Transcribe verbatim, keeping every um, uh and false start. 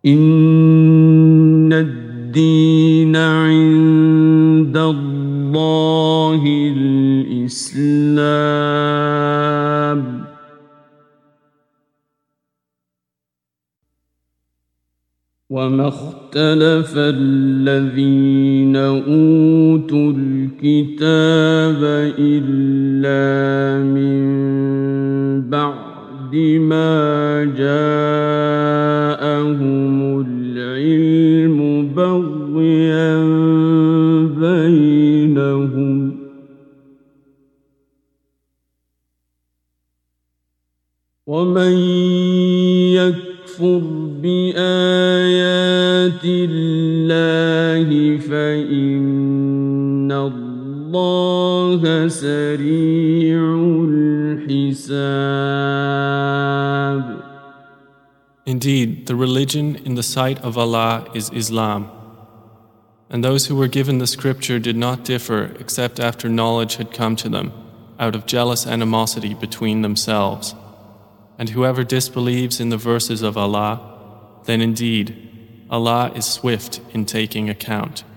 إن الدين عند الله الإسلام وما اختلف الذين أوتوا الكتاب إلا من بعد ما جاءهم العلم بغيا بينهم ومن يكفر بآيات الله فإن الله سريع الحساب. Indeed, the religion in the sight of Allah is Islam. And those who were given the scripture did not differ except after knowledge had come to them, out of jealous animosity between themselves. And whoever disbelieves in the verses of Allah, then indeed, Allah is swift in taking account.